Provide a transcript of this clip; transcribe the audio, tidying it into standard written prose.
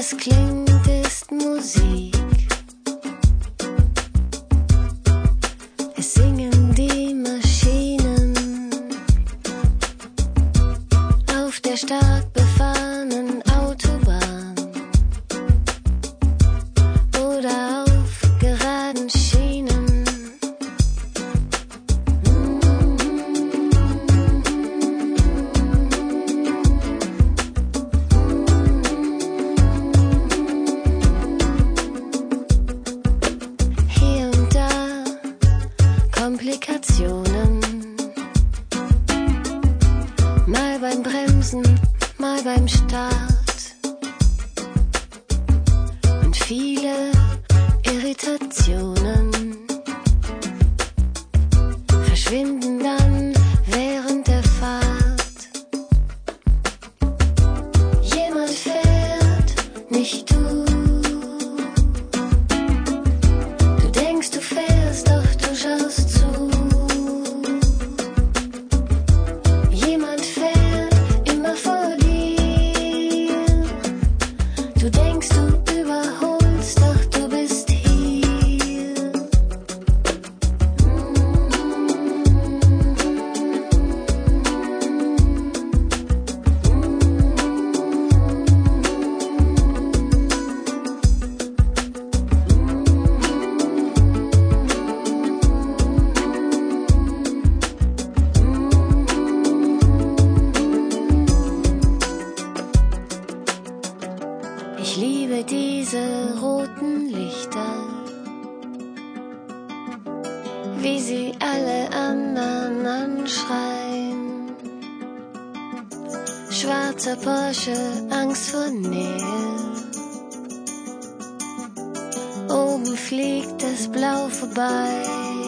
was klingt, ist Musik. Es singen die Maschinen auf der stark befahrenen Autobahn oder auf geraden Schienen. Hier und da Komplikationen, mal beim Bremsen, mal beim Start und viele Irritationen verschwinden dann während der Fahrt. Jemand fährt, nicht du. Du denkst, du fährst, doch du schaust zu. Jemand fährt immer vor dir. Du denkst, du überholst, doch du bist hier. Ich liebe diese roten Lichter, wie sie alle anderen anschreien. Schwarzer Porsche, Angst vor Nähe. Oben fliegt das Blau vorbei.